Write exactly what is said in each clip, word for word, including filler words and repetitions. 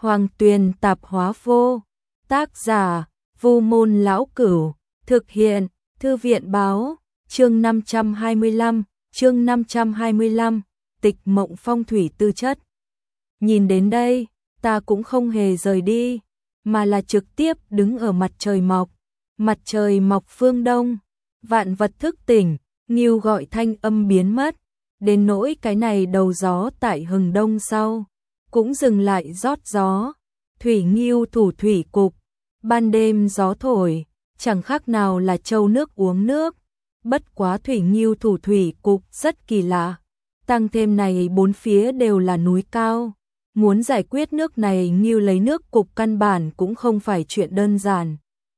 Hoàng Tuyền Tạp Hóa Vô. Tác giả: Vu Môn Lão Cửu. Thực hiện: Thư viện báo. Chương năm trăm hai mươi lăm, chương năm trăm hai mươi lăm, Tịch Mộng Phong thủy tư chất. Nhìn đến đây, ta cũng không hề rời đi, mà là trực tiếp đứng ở mặt trời mọc. Mặt trời mọc phương đông, vạn vật thức tỉnh, nghêu gọi thanh âm biến mất, đến nỗi cái này đầu gió tại hừng đông sau cũng dừng lại rót gió. Thủy nghêu thủ thủy cục, ban đêm gió thổi, chẳng khác nào là trâu nước uống nước. Bất quá thủy nghêu thủ thủy cục rất kỳ lạ, tăng thêm này bốn phía đều là núi cao, muốn giải quyết nước này nghêu lấy nước cục căn bản cũng không phải chuyện đơn giản.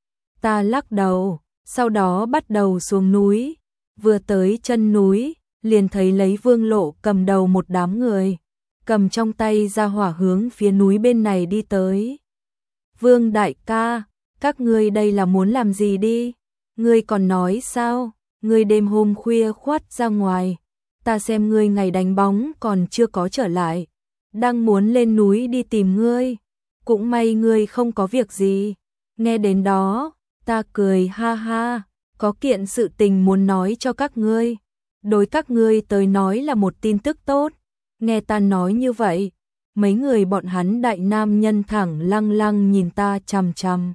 Ta lắc đầu, sau đó bắt đầu xuống núi, vừa tới chân núi, liền thấy lấy Vương Lộ cầm đầu một đám người, cầm trong tay ra hỏa hướng phía núi bên này đi tới. Vương đại ca, các ngươi đây là muốn làm gì đi? Ngươi còn nói sao? Ngươi đêm hôm khuya khoắt ra ngoài, ta xem ngươi ngày đánh bóng còn chưa có trở lại, đang muốn lên núi đi tìm ngươi, cũng may ngươi không có việc gì. Nghe đến đó, ta cười ha ha, có kiện sự tình muốn nói cho các ngươi, đối các ngươi tới nói là một tin tức tốt. Nghe ta nói như vậy, mấy người bọn hắn đại nam nhân thẳng lăng lăng nhìn ta chằm chằm,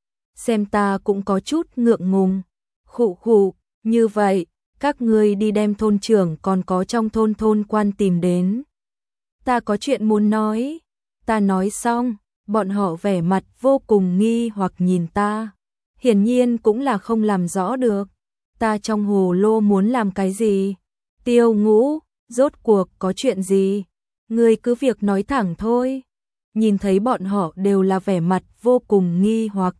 xem ta cũng có chút ngượng ngùng. Khụ khụ, như vậy, các ngươi đi đem thôn trưởng còn có trong thôn thôn quan tìm đến. Ta có chuyện muốn nói. Ta nói xong, bọn họ vẻ mặt vô cùng nghi hoặc nhìn ta, hiển nhiên cũng là không làm rõ được ta trong hồ lô muốn làm cái gì. Tiêu Ngũ, rốt cuộc có chuyện gì? Ngươi cứ việc nói thẳng thôi. Nhìn thấy bọn họ đều là vẻ mặt vô cùng nghi hoặc,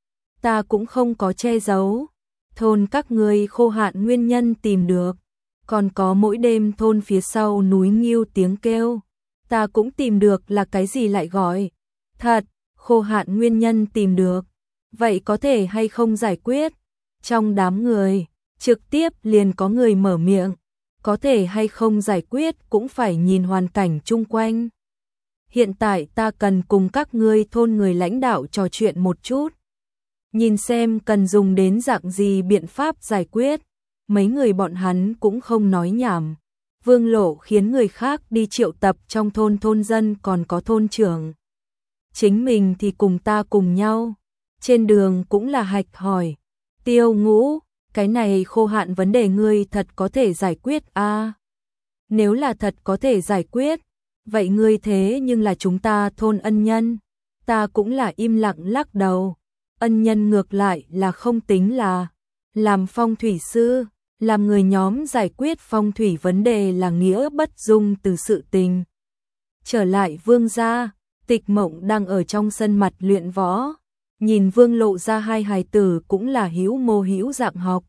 ta cũng không có che giấu. Thôn các ngươi khô hạn nguyên nhân tìm được, còn có mỗi đêm thôn phía sau núi nghêu tiếng kêu, ta cũng tìm được là cái gì lại gọi. Thật, khô hạn nguyên nhân tìm được, vậy có thể hay không giải quyết? Trong đám người, trực tiếp liền có người mở miệng, có thể hay không giải quyết cũng phải nhìn hoàn cảnh chung quanh. Hiện tại ta cần cùng các ngươi thôn người lãnh đạo trò chuyện một chút, nhìn xem cần dùng đến dạng gì biện pháp giải quyết. Mấy người bọn hắn cũng không nói nhảm. Vương Lộ khiến người khác đi triệu tập trong thôn thôn dân còn có thôn trưởng, chính mình thì cùng ta cùng nhau. Trên đường cũng là hạch hỏi, Tiêu Ngũ, cái này khô hạn vấn đề ngươi thật có thể giải quyết a? À, nếu là thật có thể giải quyết, vậy ngươi thế nhưng là chúng ta thôn ân nhân. Ta cũng là im lặng lắc đầu. Ân nhân ngược lại là không tính là làm phong thủy sư, làm người nhóm giải quyết phong thủy vấn đề là nghĩa bất dung từ sự tình. Trở lại Vương gia, Tịch Mộng đang ở trong sân mặt luyện võ, nhìn Vương Lộ ra hai hài tử cũng là hữu mô hữu dạng học.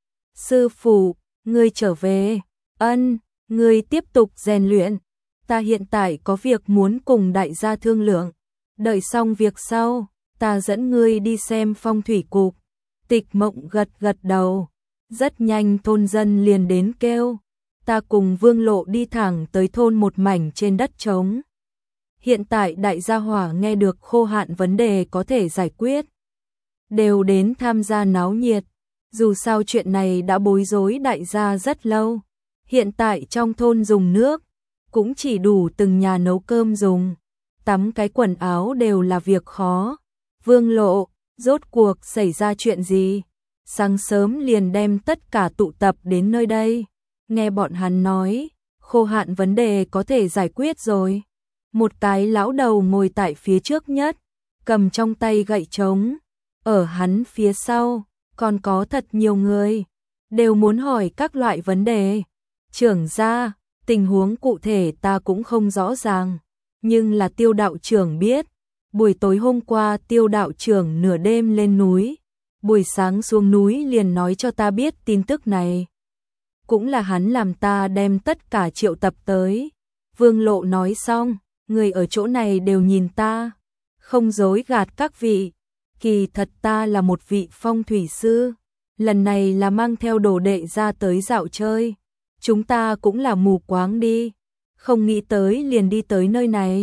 Sư phụ, ngươi trở về. Ân, ngươi tiếp tục rèn luyện. Ta hiện tại có việc muốn cùng đại gia thương lượng, đợi xong việc sau, ta dẫn ngươi đi xem phong thủy cục. Tịch Mộng gật gật đầu. Rất nhanh thôn dân liền đến kêu, ta cùng Vương Lộ đi thẳng tới thôn một mảnh trên đất trống. Hiện tại đại gia hỏa nghe được khô hạn vấn đề có thể giải quyết, đều đến tham gia náo nhiệt. Dù sao chuyện này đã bối rối đại gia rất lâu, hiện tại trong thôn dùng nước cũng chỉ đủ từng nhà nấu cơm dùng, tắm cái quần áo đều là việc khó. Vương Lộ, rốt cuộc xảy ra chuyện gì? Sáng sớm liền đem tất cả tụ tập đến nơi đây. Nghe bọn hắn nói, khô hạn vấn đề có thể giải quyết rồi. Một cái lão đầu ngồi tại phía trước nhất, cầm trong tay gậy trống. Ở hắn phía sau, còn có thật nhiều người, đều muốn hỏi các loại vấn đề. Trưởng gia, tình huống cụ thể ta cũng không rõ ràng, nhưng là Tiêu đạo trưởng biết. Buổi tối hôm qua Tiêu đạo trưởng nửa đêm lên núi, buổi sáng xuống núi liền nói cho ta biết tin tức này. Cũng là hắn làm ta đem tất cả triệu tập tới. Vương Lộ nói xong, người ở chỗ này đều nhìn ta, không dối gạt các vị. Kỳ thật ta là một vị phong thủy sư, lần này là mang theo đồ đệ ra tới dạo chơi. Chúng ta cũng là mù quáng đi, không nghĩ tới liền đi tới nơi này.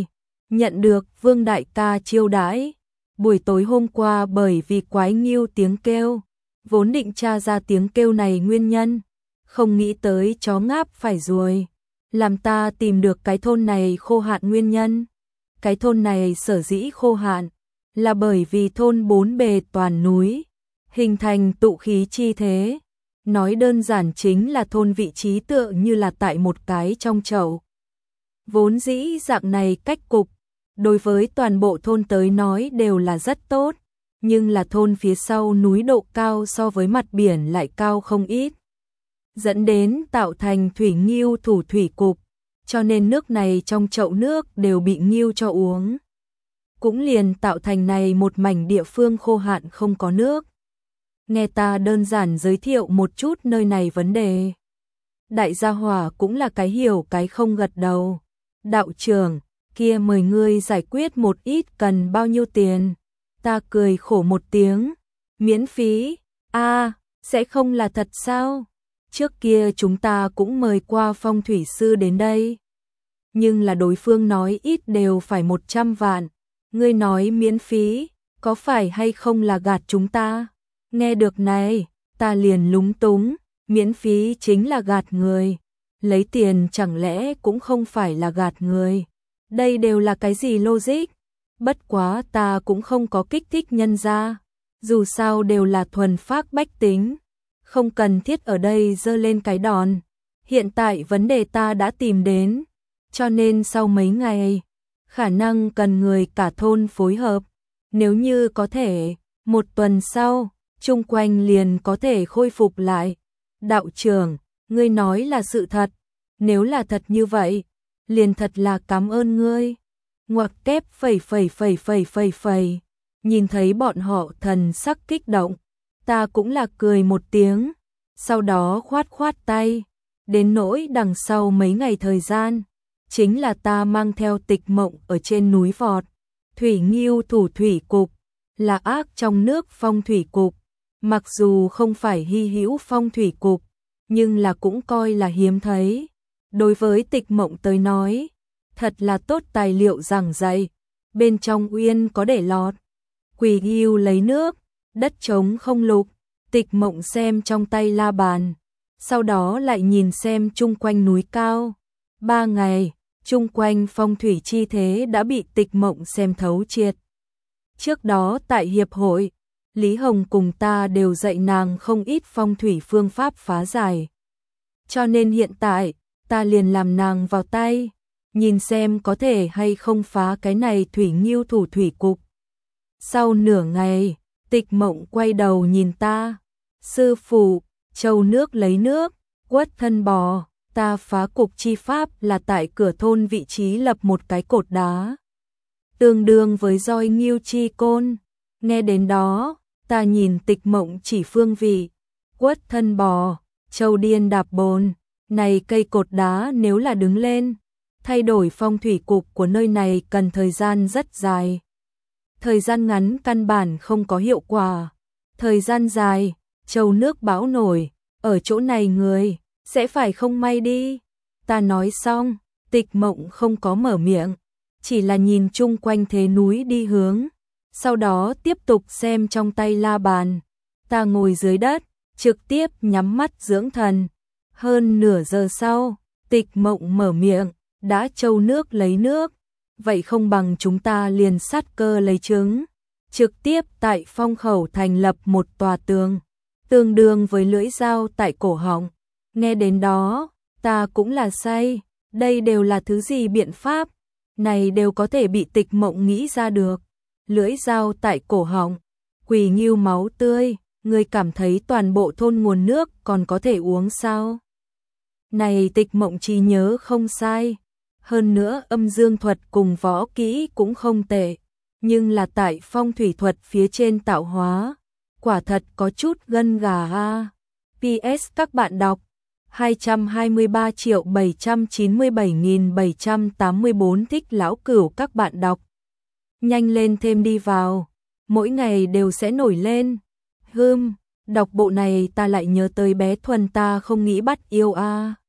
Nhận được Vương đại ca chiêu đãi. Buổi tối hôm qua bởi vì quái nghiêu tiếng kêu, vốn định tra ra tiếng kêu này nguyên nhân, không nghĩ tới chó ngáp phải ruồi, làm ta tìm được cái thôn này khô hạn nguyên nhân. Cái thôn này sở dĩ khô hạn là bởi vì thôn bốn bề toàn núi, hình thành tụ khí chi thế. Nói đơn giản chính là thôn vị trí tựa như là tại một cái trong chậu. Vốn dĩ dạng này cách cục, đối với toàn bộ thôn tới nói đều là rất tốt, nhưng là thôn phía sau núi độ cao so với mặt biển lại cao không ít, dẫn đến tạo thành thủy nghiêu thủ thủy cục, cho nên nước này trong chậu nước đều bị nghiêu cho uống. Cũng liền tạo thành này một mảnh địa phương khô hạn không có nước. Nghe ta đơn giản giới thiệu một chút nơi này vấn đề. Đại gia hỏa cũng là cái hiểu cái không gật đầu. Đạo trưởng, kia mời ngươi giải quyết một ít cần bao nhiêu tiền? Ta cười khổ một tiếng. Miễn phí? A, sẽ không là thật sao? Trước kia chúng ta cũng mời qua phong thủy sư đến đây. Nhưng là đối phương nói ít đều phải một trăm vạn. Ngươi nói miễn phí, có phải hay không là gạt chúng ta? Nghe được này, ta liền lúng túng, miễn phí chính là gạt người. Lấy tiền chẳng lẽ cũng không phải là gạt người. Đây đều là cái gì logic? Bất quá ta cũng không có kích thích nhân ra. Dù sao đều là thuần phác bách tính. Không cần thiết ở đây dơ lên cái đòn. Hiện tại vấn đề ta đã tìm đến. Cho nên sau mấy ngày, khả năng cần người cả thôn phối hợp. Nếu như có thể, một tuần sau, chung quanh liền có thể khôi phục lại. Đạo trưởng, ngươi nói là sự thật. Nếu là thật như vậy, liền thật là cảm ơn ngươi. Ngoặc kép phẩy phẩy phẩy phẩy phẩy phẩy. Nhìn thấy bọn họ thần sắc kích động, ta cũng là cười một tiếng, sau đó khoát khoát tay. Đến nỗi đằng sau mấy ngày thời gian, chính là ta mang theo Tịch Mộng ở trên núi vọt. Thủy nghiêu thủ thủy cục, là ác trong nước phong thủy cục. Mặc dù không phải hy hữu phong thủy cục, nhưng là cũng coi là hiếm thấy. Đối với Tịch Mộng tới nói, thật là tốt tài liệu giảng dạy. Bên trong uyên có để lọt. Quỷ nghiêu lấy nước, đất trống không lục. Tịch Mộng xem trong tay la bàn, sau đó lại nhìn xem chung quanh núi cao. Ba ngày, chung quanh phong thủy chi thế đã bị Tịch Mộng xem thấu triệt. Trước đó tại hiệp hội, Lý Hồng cùng ta đều dạy nàng không ít phong thủy phương pháp phá giải. Cho nên hiện tại, ta liền làm nàng vào tay, nhìn xem có thể hay không phá cái này thủy nghiêu thủ thủy cục. Sau nửa ngày, Tịch Mộng quay đầu nhìn ta. Sư phụ, châu nước lấy nước, quất thân bò, ta phá cục chi pháp là tại cửa thôn vị trí lập một cái cột đá. Tương đương với roi nghiêu chi côn. Nghe đến đó, ta nhìn Tịch Mộng chỉ phương vị. Quất thân bò, châu điên đạp bồn. Này cây cột đá nếu là đứng lên, thay đổi phong thủy cục của nơi này cần thời gian rất dài. Thời gian ngắn căn bản không có hiệu quả. Thời gian dài, châu nước bão nổi, ở chỗ này người sẽ phải không may đi. Ta nói xong, Tịch Mộng không có mở miệng, chỉ là nhìn chung quanh thế núi đi hướng, sau đó tiếp tục xem trong tay la bàn. Ta ngồi dưới đất, trực tiếp nhắm mắt dưỡng thần. Hơn nửa giờ sau, Tịch Mộng mở miệng, đã châu nước lấy nước, vậy không bằng chúng ta liền sát cơ lấy trứng, trực tiếp tại phong khẩu thành lập một tòa tường, tương đương với lưỡi dao tại cổ họng. Nghe đến đó, ta cũng là say, đây đều là thứ gì biện pháp, này đều có thể bị Tịch Mộng nghĩ ra được. Lưỡi dao tại cổ họng, quỷ nghiêu máu tươi, người cảm thấy toàn bộ thôn nguồn nước còn có thể uống sao? Này Tịch Mộng trí nhớ không sai, hơn nữa âm dương thuật cùng võ kỹ cũng không tệ, nhưng là tại phong thủy thuật phía trên tạo hóa, quả thật có chút gân gà a. pê ét các bạn đọc hai trăm hai mươi ba triệu bảy trăm chín mươi bảy nghìn bảy trăm tám mươi tư thích lão cửu các bạn đọc. Nhanh lên thêm đi vào, mỗi ngày đều sẽ nổi lên. Hừm, đọc bộ này ta lại nhớ tới bé Thuần ta không nghĩ bắt yêu a.